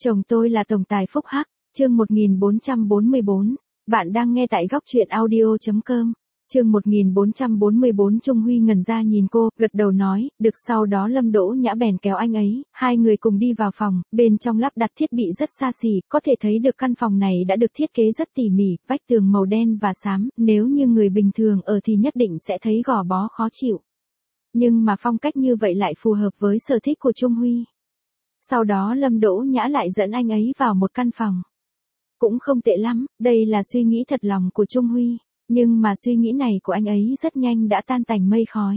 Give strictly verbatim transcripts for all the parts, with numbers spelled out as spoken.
Chồng tôi là tổng tài phúc hắc, chương một nghìn bốn trăm bốn mươi bốn. Bạn đang nghe tại góc truyện audio chấm com. Chương một nghìn bốn trăm bốn mươi bốn. Trung Huy ngẩn ra nhìn cô, gật đầu nói, được. Sau đó Lâm Đỗ Nhã bèn kéo anh ấy, hai người cùng đi vào phòng, bên trong lắp đặt thiết bị rất xa xỉ, có thể thấy được căn phòng này đã được thiết kế rất tỉ mỉ, vách tường màu đen và xám, nếu như người bình thường ở thì nhất định sẽ thấy gò bó khó chịu. Nhưng mà phong cách như vậy lại phù hợp với sở thích của Trung Huy. Sau đó Lâm Đỗ Nhã lại dẫn anh ấy vào một căn phòng. Cũng không tệ lắm, đây là suy nghĩ thật lòng của Trung Huy, nhưng mà suy nghĩ này của anh ấy rất nhanh đã tan tành mây khói.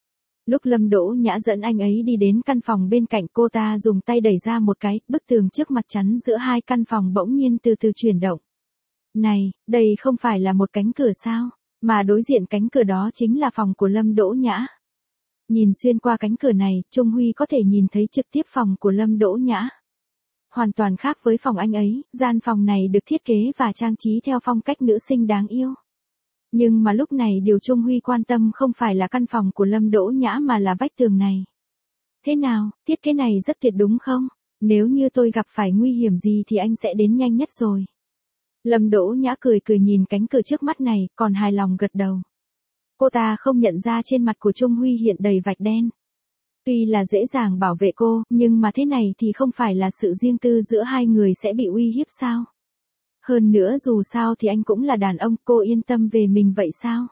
Lúc Lâm Đỗ Nhã dẫn anh ấy đi đến căn phòng bên cạnh, cô ta dùng tay đẩy ra một cái, bức tường trước mặt chắn giữa hai căn phòng bỗng nhiên từ từ chuyển động. Này, đây không phải là một cánh cửa sao, mà đối diện cánh cửa đó chính là phòng của Lâm Đỗ Nhã. Nhìn xuyên qua cánh cửa này, Trung Huy có thể nhìn thấy trực tiếp phòng của Lâm Đỗ Nhã. Hoàn toàn khác với phòng anh ấy, gian phòng này được thiết kế và trang trí theo phong cách nữ sinh đáng yêu. Nhưng mà lúc này điều Trung Huy quan tâm không phải là căn phòng của Lâm Đỗ Nhã mà là vách tường này. Thế nào, thiết kế này rất tuyệt đúng không? Nếu như tôi gặp phải nguy hiểm gì thì anh sẽ đến nhanh nhất rồi. Lâm Đỗ Nhã cười cười nhìn cánh cửa trước mắt này, còn hài lòng gật đầu. Cô ta không nhận ra trên mặt của Trung Huy hiện đầy vạch đen. Tuy là dễ dàng bảo vệ cô, nhưng mà thế này thì không phải là sự riêng tư giữa hai người sẽ bị uy hiếp sao? Hơn nữa dù sao thì anh cũng là đàn ông, cô yên tâm về mình vậy sao?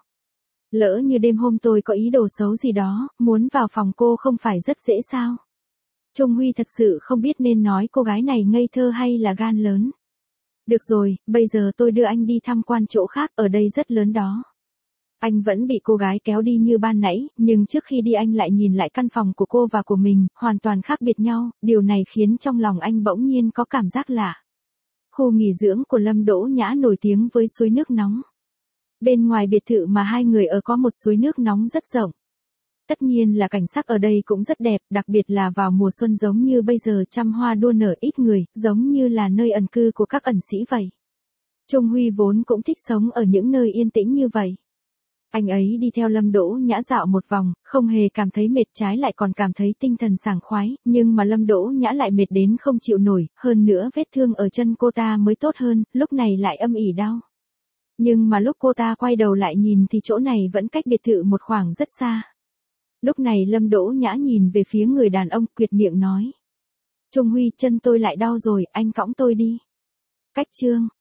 Lỡ như đêm hôm tôi có ý đồ xấu gì đó, muốn vào phòng cô không phải rất dễ sao? Trung Huy thật sự không biết nên nói cô gái này ngây thơ hay là gan lớn. Được rồi, bây giờ tôi đưa anh đi tham quan chỗ khác, ở đây rất lớn đó. Anh vẫn bị cô gái kéo đi như ban nãy, nhưng trước khi đi anh lại nhìn lại căn phòng của cô và của mình, hoàn toàn khác biệt nhau, điều này khiến trong lòng anh bỗng nhiên có cảm giác lạ. Khu nghỉ dưỡng của Lâm Đỗ Nhã nổi tiếng với suối nước nóng. Bên ngoài biệt thự mà hai người ở có một suối nước nóng rất rộng. Tất nhiên là cảnh sắc ở đây cũng rất đẹp, đặc biệt là vào mùa xuân giống như bây giờ, trăm hoa đua nở ít người, giống như là nơi ẩn cư của các ẩn sĩ vậy. Trung Huy vốn cũng thích sống ở những nơi yên tĩnh như vậy. Anh ấy đi theo Lâm Đỗ Nhã dạo một vòng, không hề cảm thấy mệt, trái lại còn cảm thấy tinh thần sảng khoái, nhưng mà Lâm Đỗ Nhã lại mệt đến không chịu nổi, hơn nữa vết thương ở chân cô ta mới tốt hơn, lúc này lại âm ỉ đau. Nhưng mà lúc cô ta quay đầu lại nhìn thì chỗ này vẫn cách biệt thự một khoảng rất xa. Lúc này Lâm Đỗ Nhã nhìn về phía người đàn ông, quyệt miệng nói. Trung Huy, chân tôi lại đau rồi, anh cõng tôi đi. Cách chương.